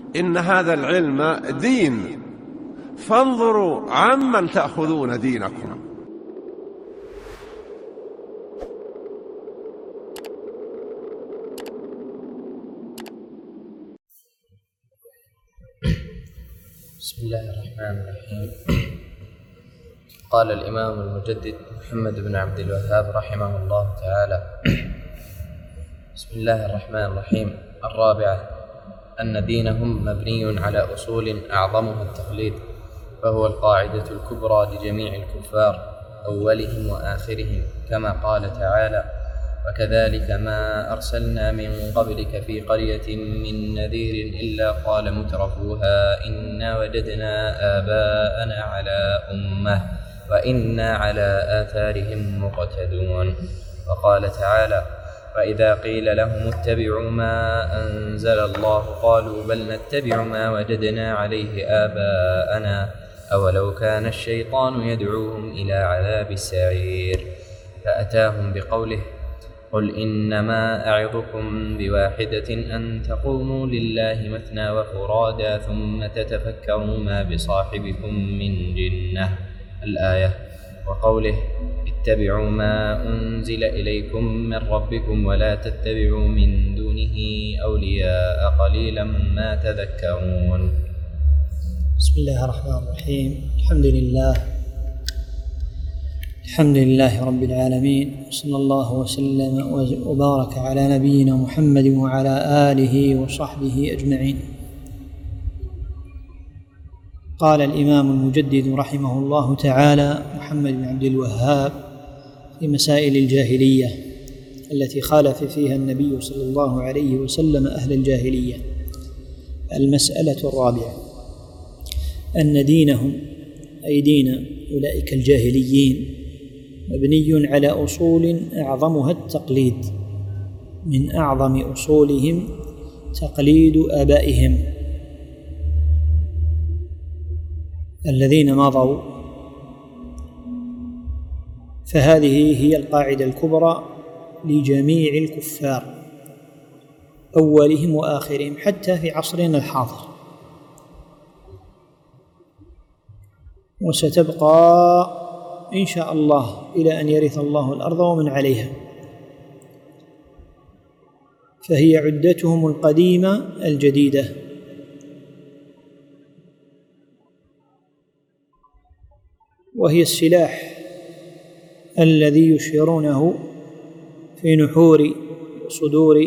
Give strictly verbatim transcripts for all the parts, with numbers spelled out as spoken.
إن هذا العلم دين، فانظروا عمن تأخذون دينكم. بسم الله الرحمن الرحيم. قال الإمام المجدد محمد بن عبد الوهاب رحمه الله تعالى: بسم الله الرحمن الرحيم. الرابعة: أن دينهم مبني على أصول أعظمها التقليد، فهو القاعدة الكبرى لجميع الكفار أولهم وآخرهم، كما قال تعالى: وكذلك ما أرسلنا من قبلك في قرية من نذير إلا قال مترفوها إنا وجدنا آباءنا على أمة وإنا على آثارهم مقتدون. وقال تعالى: وإذا قيل لهم اتبعوا ما أنزل الله قالوا بل نتبع ما وجدنا عليه آباءنا أولو كان الشيطان يدعوهم إلى عذاب السعير. فأتاهم بقوله: قل إنما أعظكم بواحدة أن تقوموا لله مثنى وفرادا ثم تتفكروا ما بصاحبكم من جنة، الآية. وقوله: اتبعوا ما أنزل إليكم من ربكم ولا تتبعوا من دونه أولياء قليلا ما تذكرون. بسم الله الرحمن الرحيم. الحمد لله الحمد لله رب العالمين، صلى الله وسلم وبارك على نبينا محمد وعلى آله وصحبه أجمعين. قال الإمام المجدد رحمه الله تعالى محمد بن عبد الوهاب في مسائل الجاهلية التي خالف فيها النبي صلى الله عليه وسلم أهل الجاهلية: المسألة الرابعة: أن دينهم أي دين أولئك الجاهليين مبني على أصول أعظمها التقليد، من أعظم أصولهم تقليد آبائهم الذين مضوا، فهذه هي القاعدة الكبرى لجميع الكفار أولهم وآخرهم حتى في عصرنا الحاضر، وستبقى إن شاء الله إلى أن يرث الله الأرض ومن عليها. فهي عدتهم القديمة الجديدة، وهي السلاح الذي يشيرونه في نحور صدور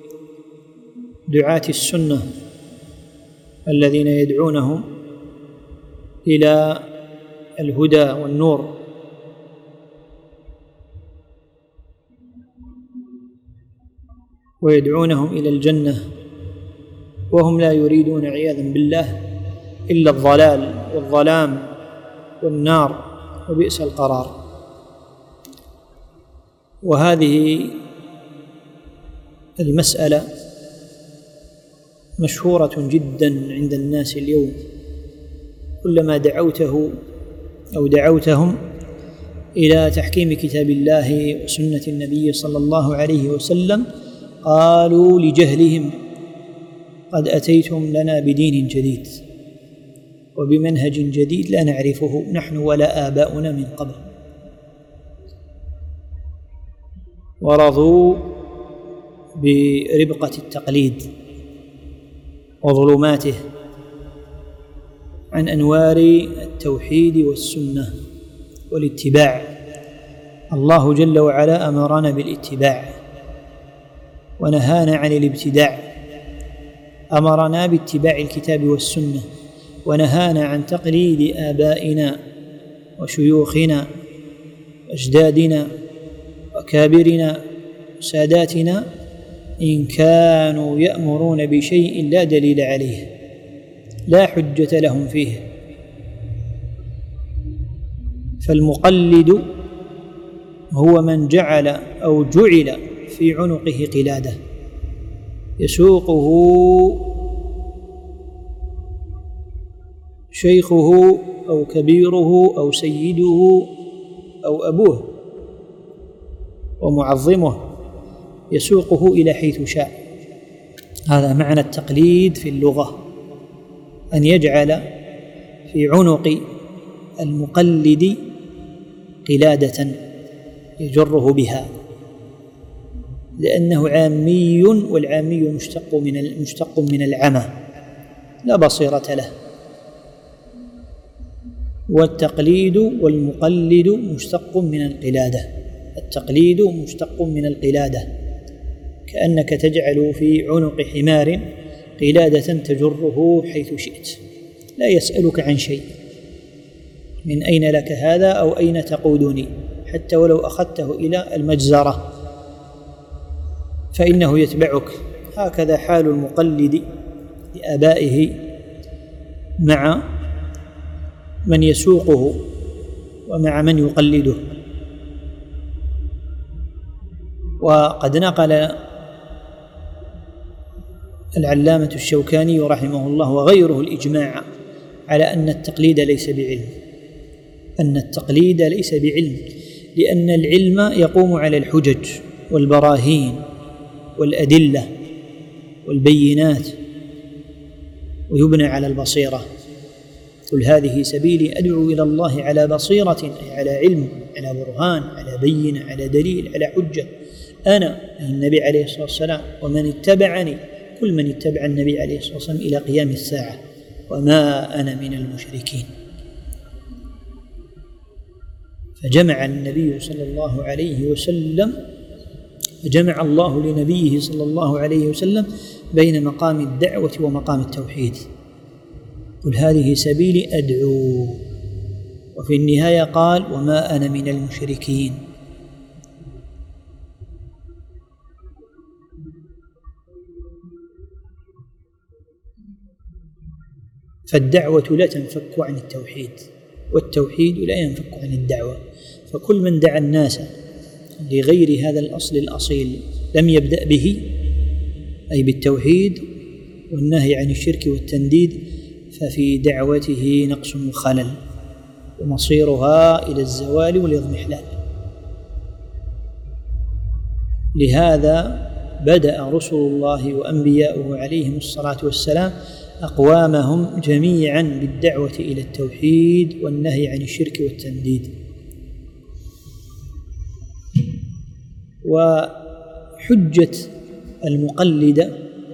دعاة السنة الذين يدعونهم إلى الهدى والنور، ويدعونهم إلى الجنة، وهم لا يريدون عياذا بالله إلا الضلال والظلام والنار وبئس القرار. وهذه المسألة مشهورة جدا عند الناس اليوم، كلما دعوته أو دعوتهم إلى تحكيم كتاب الله وسنة النبي صلى الله عليه وسلم قالوا لجهلهم: قد أتيتم لنا بدين جديد وبمنهج جديد لا نعرفه نحن ولا آباؤنا من قبل. ورضوا بربقة التقليد وظلماته عن أنوار التوحيد والسنة والاتباع. الله جل وعلا أمرنا بالاتباع ونهانا عن الابتداع، أمرنا باتباع الكتاب والسنة ونهانا عن تقليد آبائنا وشيوخنا وأجدادنا وكابرنا وساداتنا إن كانوا يأمرون بشيء لا دليل عليه لا حجة لهم فيه. فالمقلد هو من جعل أو جعل في عنقه قلادة يسوقه شيخه أو كبيره أو سيده أو أبوه ومعظمه، يسوقه إلى حيث شاء. هذا معنى التقليد في اللغة. أن يجعل في عنق المقلد قلادة يجره بها، لأنه عامي، والعامي مشتق من مشتق من العمى، لا بصيرة له. والتقليد والمقلد مشتق من القلادة، التقليد مشتق من القلادة، كأنك تجعل في عنق حمار قلادة تجره حيث شئت، لا يسألك عن شيء، من أين لك هذا أو أين تقودني، حتى ولو أخذته إلى المجزرة فإنه يتبعك. هكذا حال المقلد لآبائه مع من يسوقه ومع من يقلده. وقد نقل العلامة الشوكاني رحمه الله وغيره الإجماع على أن التقليد ليس بعلم، أن التقليد ليس بعلم، لأن العلم يقوم على الحجج والبراهين والأدلة والبينات، ويبنى على البصيرة. قل هذه سبيلي أدعو إلى الله على بصيرة، أي على علم، على برهان، على بينة، على دليل، على حجة، أنا النبي عليه الصلاة والسلام ومن اتبعني، كل من اتبع النبي عليه الصلاة والسلام إلى قيام الساعة، وما أنا من المشركين. فجمع النبي صلى الله عليه وسلم فجمع الله لنبيه صلى الله عليه وسلم بين مقام الدعوة ومقام التوحيد. قل هذه سبيلي أدعو، وفي النهاية قال وما أنا من المشركين. فالدعوة لا تنفك عن التوحيد، والتوحيد لا ينفك عن الدعوة. فكل من دعا الناس لغير هذا الأصل الأصيل لم يبدأ به، أي بالتوحيد والنهي عن الشرك والتنديد، ففي دعوته نقص وخلل، ومصيرها إلى الزوال والإضمحلال. لهذا بدأ رسل الله وأنبياؤه عليهم الصلاة والسلام أقوامهم جميعا بالدعوة إلى التوحيد والنهي عن الشرك والتنديد. وحجة المقلد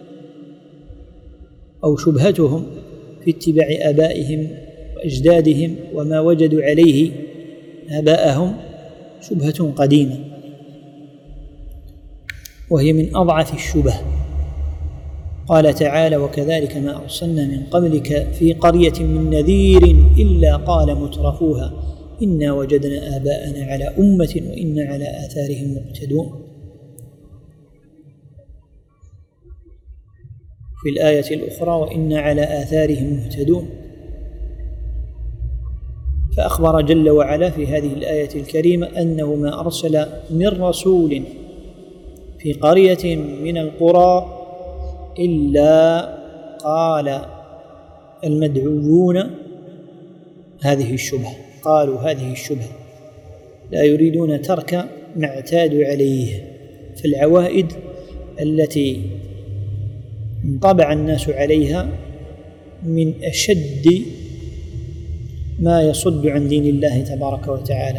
أو شبهتهم في اتباع آبائهم وأجدادهم وما وجدوا عليه آباءهم شبهة قديمة، وهي من أضعف الشبه. قال تعالى وكذلك ما أرسلنا من قبلك في قرية من نذير إلا قال مترفوها إنا وجدنا آباءنا على أمة وإنا على آثارهم مقتدون. في الآية الأخرى وإنا على آثارهم مهتدون. فأخبر جل وعلا في هذه الآية الكريمة أنه ما أرسل من رسول في قرية من القرى إلا قال المدعوون هذه الشبهة، قالوا هذه الشبهة، لا يريدون ترك ما اعتادوا عليه. فالعوائد التي انطبع الناس عليها من أشد ما يصد عن دين الله تبارك وتعالى،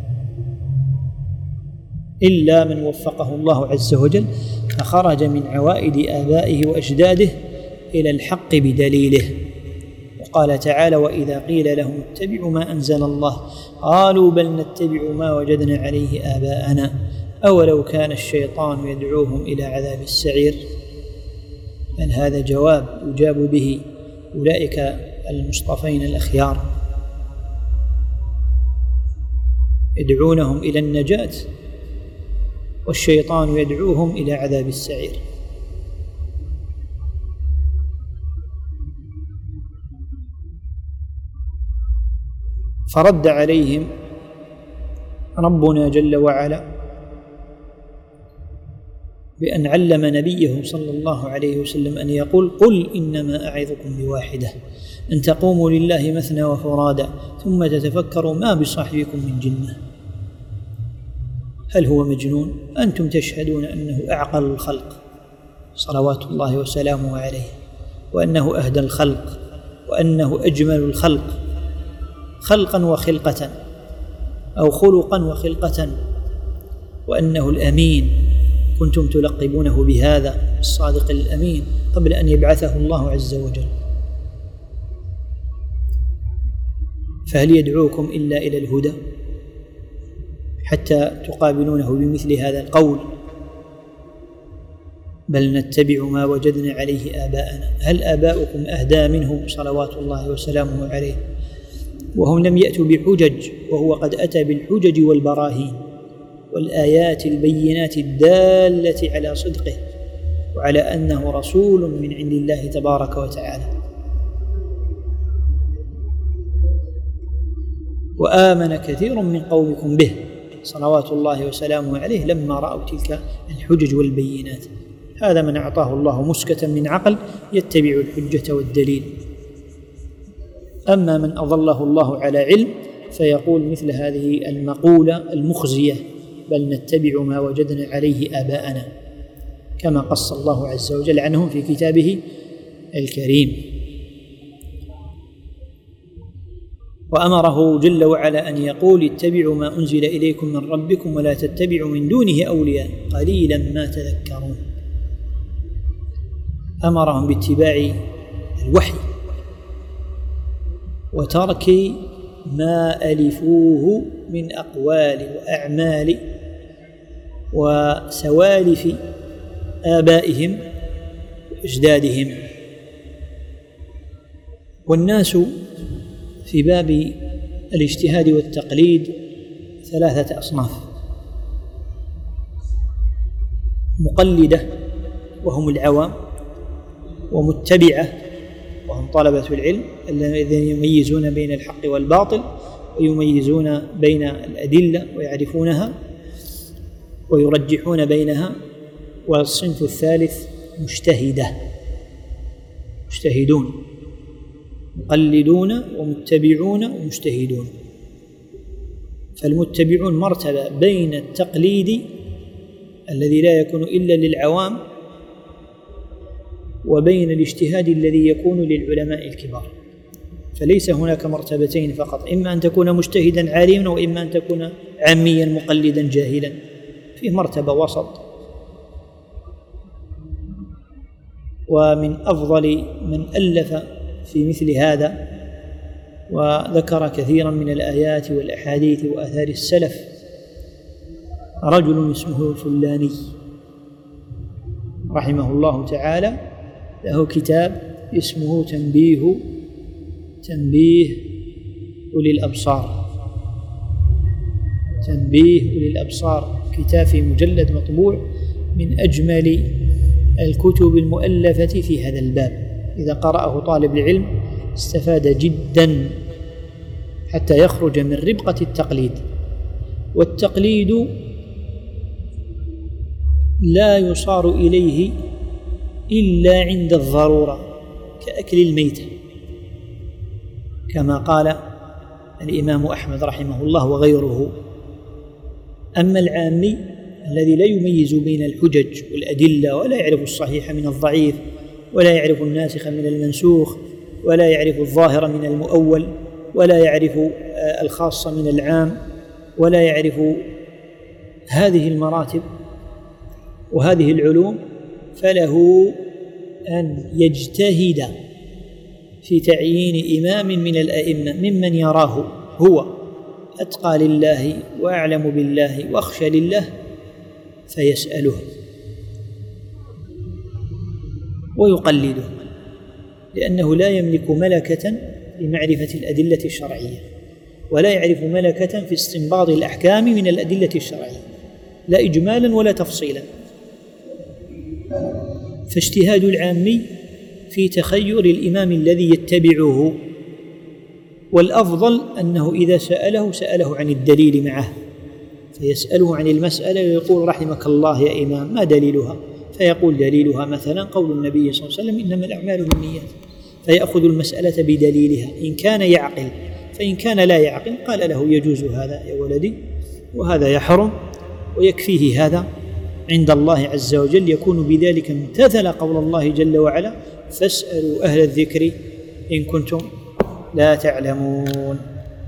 إلا من وفقه الله عز وجل فخرج من عوائد آبائه وأجداده إلى الحق بدليله. وقال تعالى وإذا قيل لهم اتبعوا ما أنزل الله قالوا بل نتبع ما وجدنا عليه آباءنا أولو كان الشيطان يدعوهم إلى عذاب السعير. بل هذا جواب يجاب به أولئك المصطفين الأخيار، يدعونهم إلى النجاة والشيطان يدعوهم إلى عذاب السعير. فرد عليهم ربنا جل وعلا بأن علم نبيه صلى الله عليه وسلم أن يقول قل إنما أعظكم بواحدة أن تقوموا لله مثنى وفرادا ثم تتفكروا ما بصاحبكم من جنة هل هو مجنون؟ أنتم تشهدون أنه أعقل الخلق صلوات الله وسلامه عليه، وأنه أهدى الخلق، وأنه أجمل الخلق خلقا وخلقة أو خلقا وخلقة، وأنه الأمين، كنتم تلقبونه بهذا الصادق الأمين قبل أن يبعثه الله عز وجل. فهل يدعوكم إلا إلى الهدى حتى تقابلونه بمثل هذا القول؟ بل نتبع ما وجدنا عليه آباءنا. هل آباؤكم أهدى منه صلوات الله وسلامه عليه؟ وهم لم يأتوا بحجج وهو قد أتى بالحجج والبراهين والآيات البينات الدالة على صدقه وعلى أنه رسول من عند الله تبارك وتعالى. وآمن كثير من قومكم به صلوات الله وسلامه عليه لما رأوا تلك الحجج والبينات. هذا من أعطاه الله مسكة من عقل يتبع الحجة والدليل. أما من أضله الله على علم فيقول مثل هذه المقولة المخزية: بل نتبع ما وجدنا عليه آباءنا، كما قص الله عز وجل عنهم في كتابه الكريم. وأمره جل وعلا أن يقول: اتبعوا ما أنزل إليكم من ربكم ولا تتبعوا من دونه أولياء قليلا ما تذكرون. أمرهم باتباع الوحي وترك ما ألفوه من أقوال وأعمال وسوالف آبائهم وأجدادهم. والناس في باب الاجتهاد والتقليد ثلاثة أصناف: مقلدة وهم العوام، ومتبعة وهم طلبة العلم الذين يميزون بين الحق والباطل ويميزون بين الأدلة ويعرفونها ويرجحون بينها. والصنف الثالث مجتهدة، مجتهدون، مقلدون ومتبعون ومجتهدون. فالمتبعون مرتبة بين التقليد الذي لا يكون إلا للعوام وبين الاجتهاد الذي يكون للعلماء الكبار. فليس هناك مرتبتين فقط: إما أن تكون مجتهدا عالما وإما أن تكون عاميا مقلدا جاهلا. فيه مرتبة وسط. ومن أفضل من ألف في مثل هذا وذكر كثيرا من الآيات والأحاديث وآثار السلف رجل اسمه الفلاني رحمه الله تعالى، له كتاب اسمه تنبيه تنبيه أولي الأبصار. تنبيه أولي الأبصار كتاب في مجلد مطبوع، من أجمل الكتب المؤلفة في هذا الباب. إذا قرأه طالب العلم استفاد جدا حتى يخرج من ربقة التقليد. والتقليد لا يصار إليه إلا عند الضرورة كأكل الميتة، كما قال الإمام أحمد رحمه الله وغيره. أما العامي الذي لا يميز بين الحجج والأدلة ولا يعرف الصحيح من الضعيف ولا يعرف الناسخ من المنسوخ ولا يعرف الظاهر من المؤول ولا يعرف الخاص من العام ولا يعرف هذه المراتب وهذه العلوم، فله أن يجتهد في تعيين إمام من الأئمة ممن يراه هو أتقى لله وأعلم بالله وأخشى لله فيسأله ويقلده، لأنه لا يملك ملكة لمعرفة الأدلة الشرعية ولا يعرف ملكة في استنباط الأحكام من الأدلة الشرعية، لا إجمالا ولا تفصيلا. فاجتهاد العامي في تخير الإمام الذي يتبعه، والأفضل أنه إذا سأله سأله عن الدليل معه، فيسأله عن المسألة ويقول: رحمك الله يا إمام ما دليلها؟ فيقول: دليلها مثلا قول النبي صلى الله عليه وسلم: إنما الأعمال بالنيات. فيأخذ المسألة بدليلها إن كان يعقل، فإن كان لا يعقل قال له: يجوز هذا يا ولدي وهذا يحرم، ويكفيه هذا عند الله عز وجل. يكون بذلك امتثل قول الله جل وعلا: فاسألوا أهل الذكر إن كنتم لا تعلمون.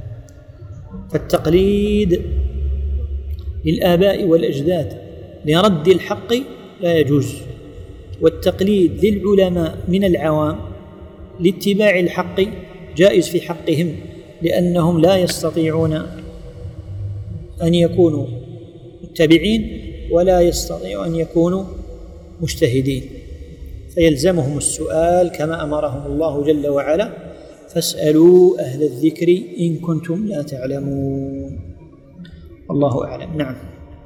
فالتقليد للآباء والأجداد لرد الحق لا يجوز، والتقليد للعلماء من العوام لاتباع الحق جائز في حقهم، لأنهم لا يستطيعون أن يكونوا متبعين ولا يستطيعوا أن يكونوا مجتهدين، فيلزمهم السؤال كما أمرهم الله جل وعلا: فاسألوا أهل الذكر إن كنتم لا تعلمون. والله أعلم. نعم.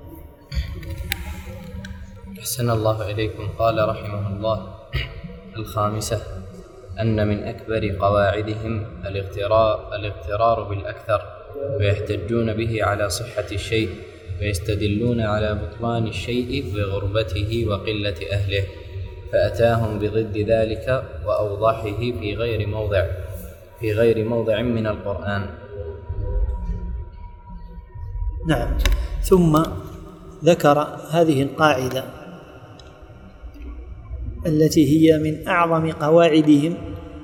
أحسن الله إليكم. قال رحمه الله: الخامسة أن من أكبر قواعدهم الاغترار, الاغترار بالأكثر، ويحتجون به على صحة الشيء، ويستدلون على بطلان الشيء بغربته وقلة أهله، فأتاهم بضد ذلك وأوضحه في غير موضع في غير موضع من القرآن. نعم. ثم ذكر هذه القاعدة التي هي من أعظم قواعدهم،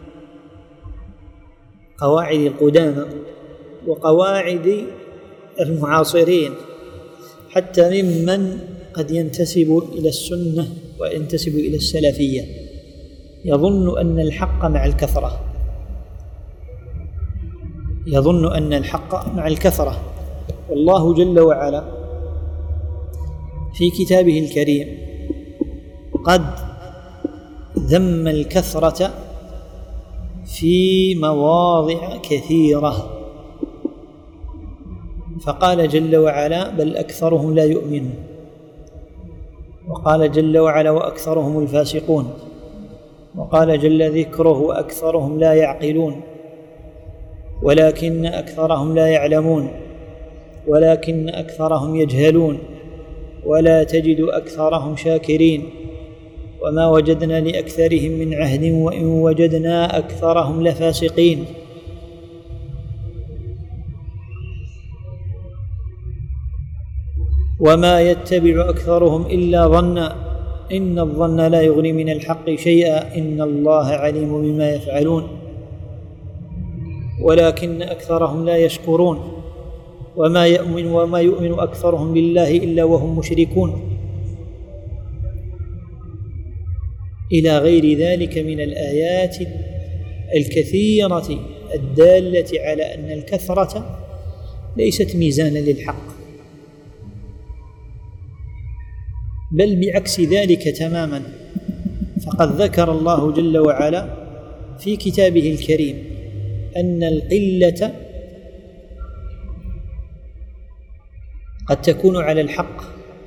قواعد القدامى وقواعد المعاصرين، حتى ممن قد ينتسب إلى السنة وينتسب إلى السلفية، يظن أن الحق مع الكثرة يظن أن الحق مع الكثرة والله جل وعلا في كتابه الكريم قد ذم الكثرة في مواضع كثيرة، فقال جل وعلا: بل أكثرهم لا يؤمنون. وقال جل وعلا: وأكثرهم الفاسقون. وقال جل ذكره: وأكثرهم لا يعقلون، ولكن أكثرهم لا يعلمون، ولكن أكثرهم يجهلون، ولا تجد أكثرهم شاكرين، وما وجدنا لأكثرهم من عهد، وإن وجدنا أكثرهم لفاسقين. وما يتبع أكثرهم إلا ظنا، إن الظن لا يغني من الحق شيئا، إن الله عليم بما يفعلون، ولكن أكثرهم لا يشكرون، وما يؤمن وما يؤمن أكثرهم بالله إلا وهم مشركون، إلى غير ذلك من الآيات الكثيرة الدالة على أن الكثرة ليست ميزانا للحق، بل بعكس ذلك تماما. فقد ذكر الله جل وعلا في كتابه الكريم أن القلة قد تكون على الحق،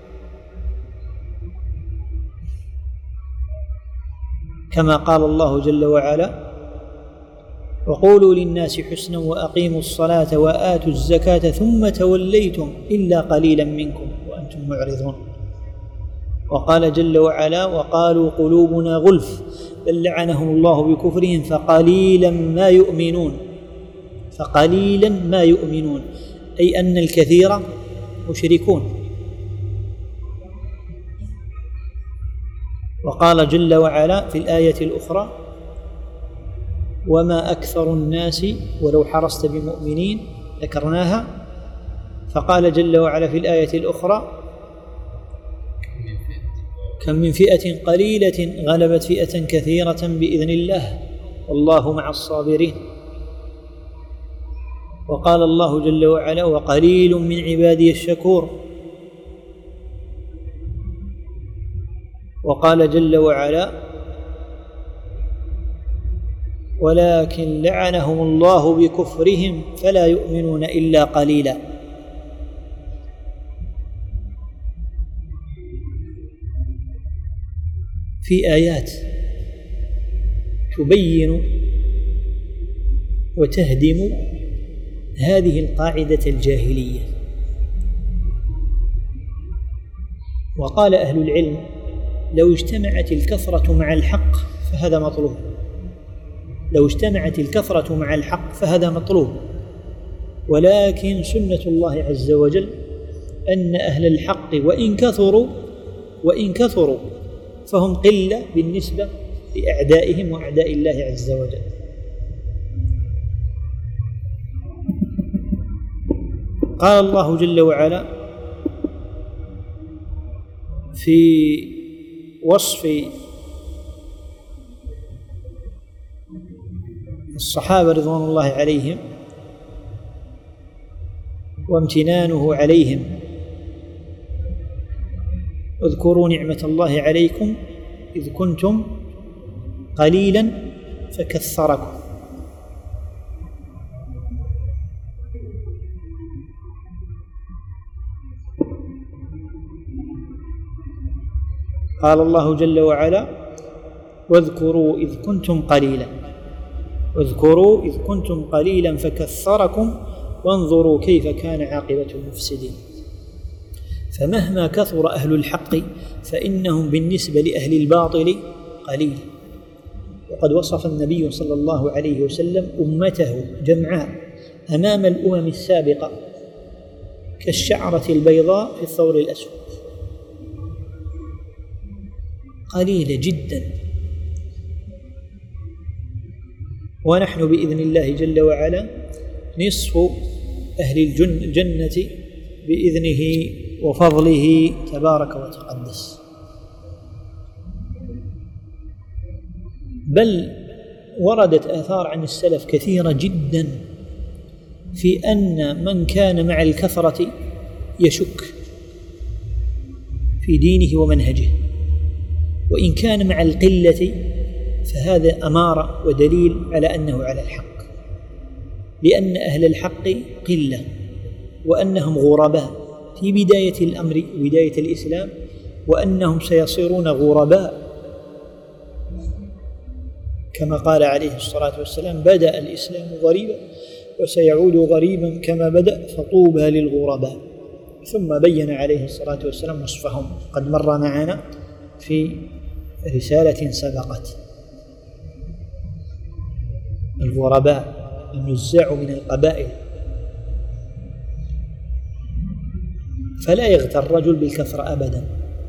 كما قال الله جل وعلا: وقولوا للناس حسنا وأقيموا الصلاة وآتوا الزكاة ثم توليتم إلا قليلا منكم وأنتم معرضون. وقال جل وعلا: وقالوا قلوبنا غلف بل لعنهم الله بكفرهم فقليلا ما يؤمنون فقليلا ما يؤمنون أي أن الكثير مشركون. وقال جل وعلا في الآية الأخرى: وما أكثر الناس ولو حرصت بمؤمنين، ذكرناها. فقال جل وعلا في الآية الأخرى: كم من فئة قليلة غلبت فئة كثيرة بإذن الله والله مع الصابرين. وقال الله جل وعلا: وقليل من عبادي الشكور. وقال جل وعلا: ولكن لعنهم الله بكفرهم فلا يؤمنون إلا قليلا. في آيات تبين وتهدم هذه القاعدة الجاهلية. وقال أهل العلم: لو اجتمعت الكثرة مع الحق فهذا مطلوب لو اجتمعت الكثرة مع الحق فهذا مطلوب ولكن سنة الله عز وجل أن أهل الحق وإن كثروا وإن كثروا فهم قلة بالنسبة لأعدائهم وأعداء الله عز وجل. قال الله جل وعلا في وصف الصحابة رضوان الله عليهم وامتنانه عليهم: اذكروا نعمة الله عليكم إذ كنتم قليلا فكثركم. قال الله جل وعلا: واذكروا إذ كنتم قليلا اذكروا إذ كنتم قليلا فكثركم وانظروا كيف كان عاقبة المفسدين. فمهما كثر أهل الحق فإنهم بالنسبة لأهل الباطل قليل. وقد وصف النبي صلى الله عليه وسلم أمته جمعاء أمام الأمم السابقة كالشعرة البيضاء في الثور الأسود، قليلة جدا. ونحن بإذن الله جل وعلا نصف أهل الجنة بإذنه وفضله تبارك وتقدس. بل وردت آثار عن السلف كثيرة جدا في أن من كان مع الكثرة يشك في دينه ومنهجه، وإن كان مع القلة فهذا أمارة ودليل على أنه على الحق، لأن أهل الحق قلة وأنهم غرباء في بداية الأمر بداية الإسلام، وأنهم سيصيرون غرباء كما قال عليه الصلاة والسلام: بدأ الإسلام غريبا وسيعود غريبا كما بدأ فطوبى للغرباء. ثم بين عليه الصلاة والسلام وصفهم، قد مر معنا في رسالة سبقت. الغرباء النزاع من القبائل. فلا يغتر الرجل بالكثرة أبدا.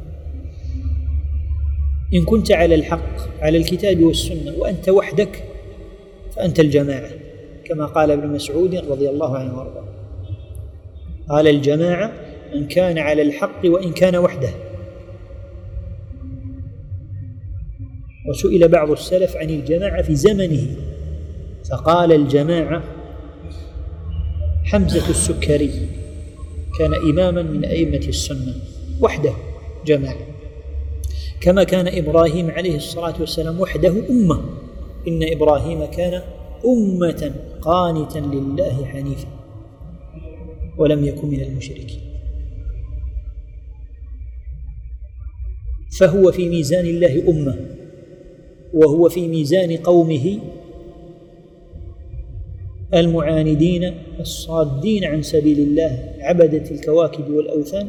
إن كنت على الحق على الكتاب والسنة وأنت وحدك فأنت الجماعة، كما قال ابن مسعود رضي الله عنه وارضاه، قال: الجماعة من كان على الحق وإن كان وحده. وسئل بعض السلف عن الجماعة في زمنه فقال: الجماعة حمزة السكري كان إماما من أئمة السنة وحده جماعة، كما كان إبراهيم عليه الصلاة والسلام وحده أمة. إن إبراهيم كان أمة قانتا لله حنيفا ولم يكن من المشركين. فهو في ميزان الله أمة، وهو في ميزان قومه المعاندين الصادين عن سبيل الله عبدة الكواكب والأوثان،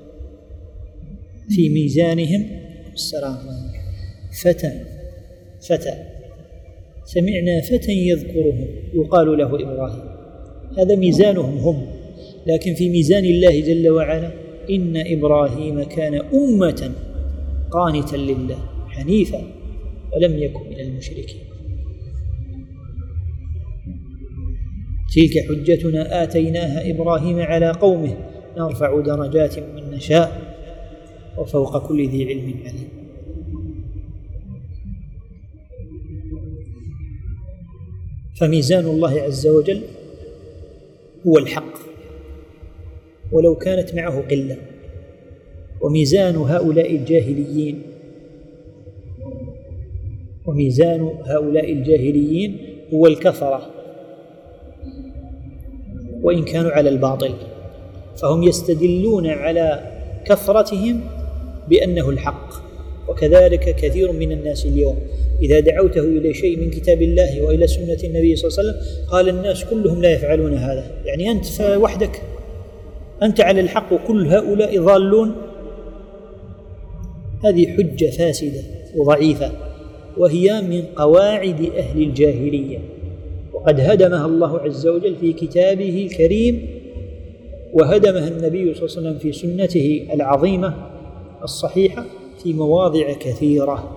في ميزانهم السلام فتى فتى سمعنا فتى يذكرهم يقال له إبراهيم. هذا ميزانهم هم، لكن في ميزان الله جل وعلا إن إبراهيم كان أمة قانتا لله حنيفا ولم يكن من المشركين. تلك حجتنا آتيناها إبراهيم على قومه نرفع درجات من نشاء وفوق كل ذي علم عليم. فميزان الله عز وجل هو الحق ولو كانت معه قلة، وميزان هؤلاء الجاهليين وميزان هؤلاء الجاهليين هو الكثرة وإن كانوا على الباطل، فهم يستدلون على كثرتهم بأنه الحق. وكذلك كثير من الناس اليوم إذا دعوته إلى شيء من كتاب الله وإلى سنة النبي صلى الله عليه وسلم قال الناس كلهم لا يفعلون هذا، يعني أنت وحدك، أنت على الحق وكل هؤلاء ضالون. هذه حجة فاسدة وضعيفة، وهي من قواعد أهل الجاهلية، وقد هدمها الله عز وجل في كتابه الكريم، وهدمها النبي صلى الله عليه وسلم في سنته العظيمة الصحيحة في مواضع كثيرة.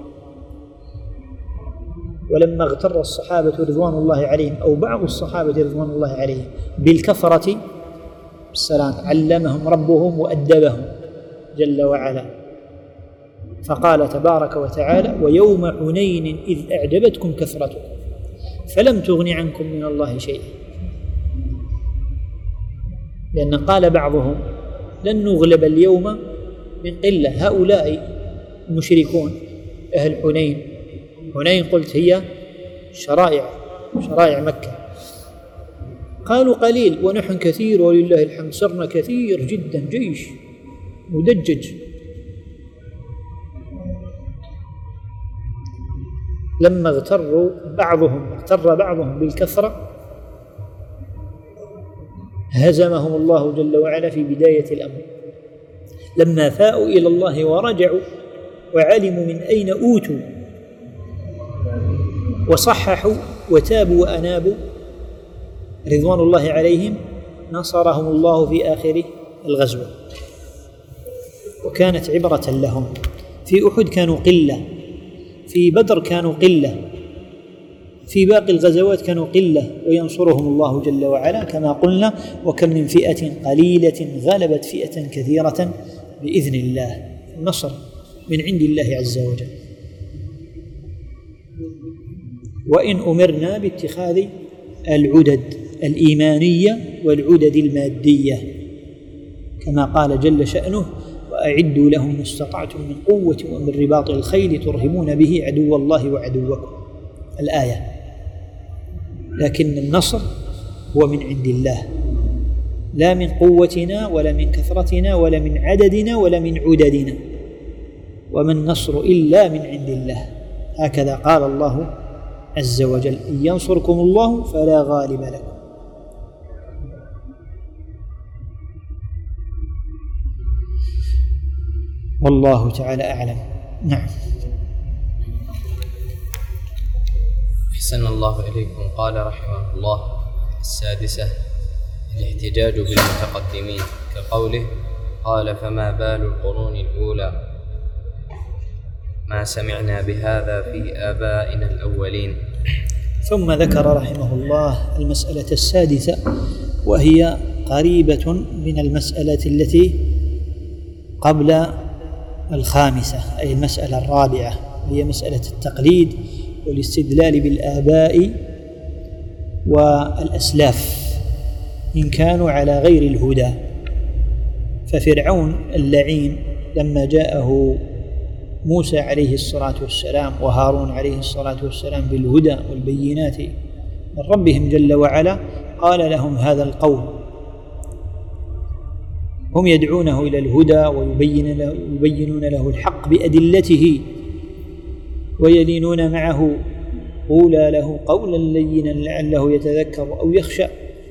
ولما اغتر الصحابة رضوان الله عليهم أو بعض الصحابة رضوان الله عليهم بالكثرة السلام علمهم ربهم وأدبهم جل وعلا. فقال تبارك وتعالى: ويوم حنين إذ أعجبتكم كثرتكم فلم تغن عنكم من الله شيئا. لأن قال بعضهم: لن نغلب اليوم من قلة. هؤلاء المشركون أهل حنين، حنين قلت هي شرائع شرائع مكة، قالوا قليل ونحن كثير ولله الحمد، صرنا كثير جدا، جيش مدجج. لما اغتروا بعضهم اغتر بعضهم بالكثرة هزمهم الله جل وعلا في بداية الأمر. لما فاءوا إلى الله ورجعوا وعلموا من أين أوتوا وصححوا وتابوا وأنابوا رضوان الله عليهم، نصرهم الله في آخر الغزوة وكانت عبرة لهم. في أحد كانوا قلة، في بدر كانوا قلة، في باقي الغزوات كانوا قلة، وينصرهم الله جل وعلا كما قلنا: وكم من فئة قليلة غلبت فئة كثيرة بإذن الله. النصر من عند الله عز وجل. وإن أمرنا باتخاذ العدد الإيمانية والعدد المادية كما قال جل شأنه: وأعدوا لهم ما استطعتم من قوة ومن رباط الخيل ترهبون به عدو الله وعدوكم، الآية. لكن النصر هو من عند الله، لا من قوتنا ولا من كثرتنا ولا من عددنا ولا من عددنا، وما النصر إلا من عند الله. هكذا قال الله عز وجل: إن ينصركم الله فلا غالب لكم. والله تعالى أعلم. نعم. أحسن الله إليكم. قال رحمه الله: السادسة الاحتجاج بالمتقدمين، كقوله: قال فما بال القرون الأولى ما سمعنا بهذا في آبائنا الأولين. ثم ذكر رحمه الله المسألة السادسة، وهي قريبة من المسألة التي قبل الخامسة، أي المسألة الرابعة، هي مسألة التقليد والاستدلال بالآباء والأسلاف إن كانوا على غير الهدى. ففرعون اللعين لما جاءه موسى عليه الصلاة والسلام وهارون عليه الصلاة والسلام بالهدى والبينات من ربهم جل وعلا، قال لهم هذا القول. هم يدعونه إلى الهدى ويبين له يبينون له الحق بأدلته ويلينون معه: قولا له قولا لينا لعله يتذكر أو يخشى.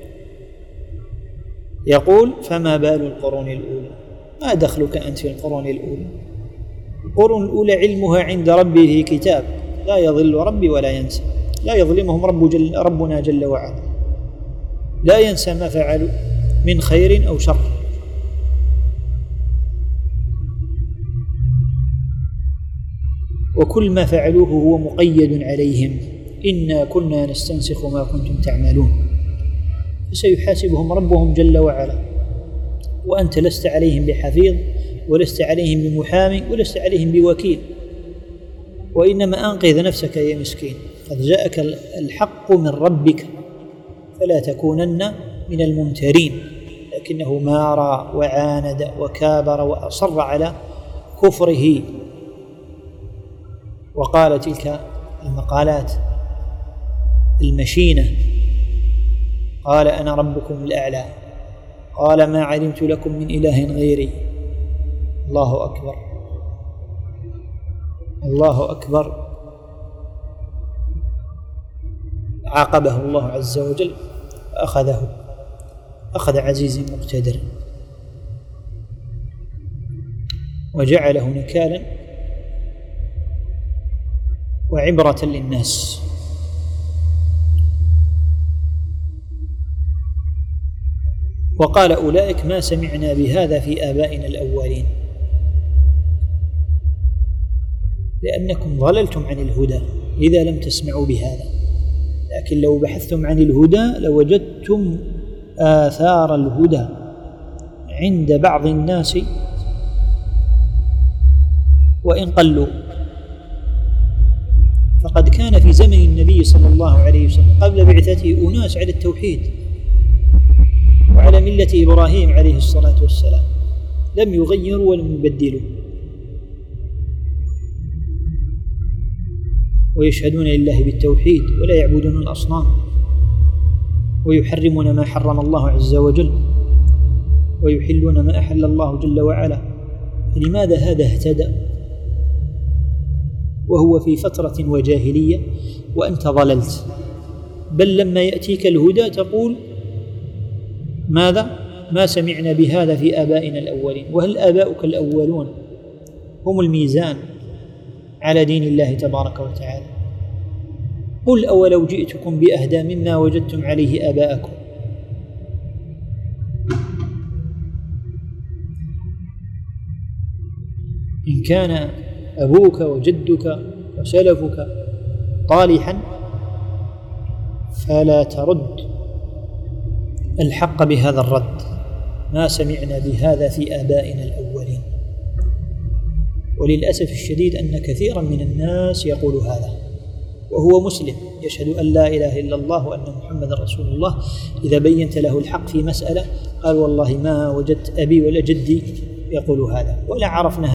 يقول: فما بال القرون الأولى، ما دخلك أنت في القرون الأولى؟ القرون الأولى علمها عند ربه كتاب، لا يضل ربي ولا ينسى، لا يظلمهم رب جل ربنا جل وعلا، لا ينسى ما فعلوا من خير أو شر. وكل ما فعلوه هو مقيد عليهم: إنا كنا نستنسخ ما كنتم تعملون. فسيحاسبهم ربهم جل وعلا، وأنت لست عليهم بحفيظ ولست عليهم بمحامي ولست عليهم بوكيل، وإنما أنقذ نفسك يا مسكين. قد جاءك الحق من ربك فلا تكونن من الممترين. لكنه مارى وعاند وكابر وأصر على كفره وقال تلك المقالات المشينة. قال: أنا ربكم الأعلى، قال: ما علمت لكم من إله غيري. الله أكبر، الله أكبر. عاقبه الله عز وجل وأخذه أخذ عزيز مقتدر وجعله نكالا وعبرة للناس. وقال: أولئك ما سمعنا بهذا في آبائنا الأولين، لأنكم ضللتم عن الهدى إذا لم تسمعوا بهذا. لكن لو بحثتم عن الهدى لوجدتم آثار الهدى عند بعض الناس وإن قلوا. فقد كان في زمن النبي صلى الله عليه وسلم قبل بعثته أناس على التوحيد وعلى ملة إبراهيم عليه الصلاة والسلام، لم يغيروا ولم يبدلوا، ويشهدون لله بالتوحيد ولا يعبدون الأصنام، ويحرمون ما حرم الله عز وجل، ويحلون ما أحل الله جل وعلا. فلماذا هذا اهتدى وهو في فترة وجاهلية وأنت ضللت؟ بل لما يأتيك الهدى تقول ماذا؟ ما سمعنا بهذا في آبائنا الأولين. وهل آباؤك الأولون هم الميزان على دين الله تبارك وتعالى؟ قل أولو جئتكم بأهدى مما وجدتم عليه آباءكم. إن كان أبوك وجدك وسلفك طالحا فلا ترد الحق بهذا الرد، ما سمعنا بهذا في آبائنا الأولين. وللأسف الشديد أن كثيرا من الناس يقول هذا وهو مسلم يشهد أن لا إله إلا الله وأن محمد رسول الله، إذا بينت له الحق في مسألة قال والله ما وجدت أبي ولا جدي يقول هذا ولا عرفنا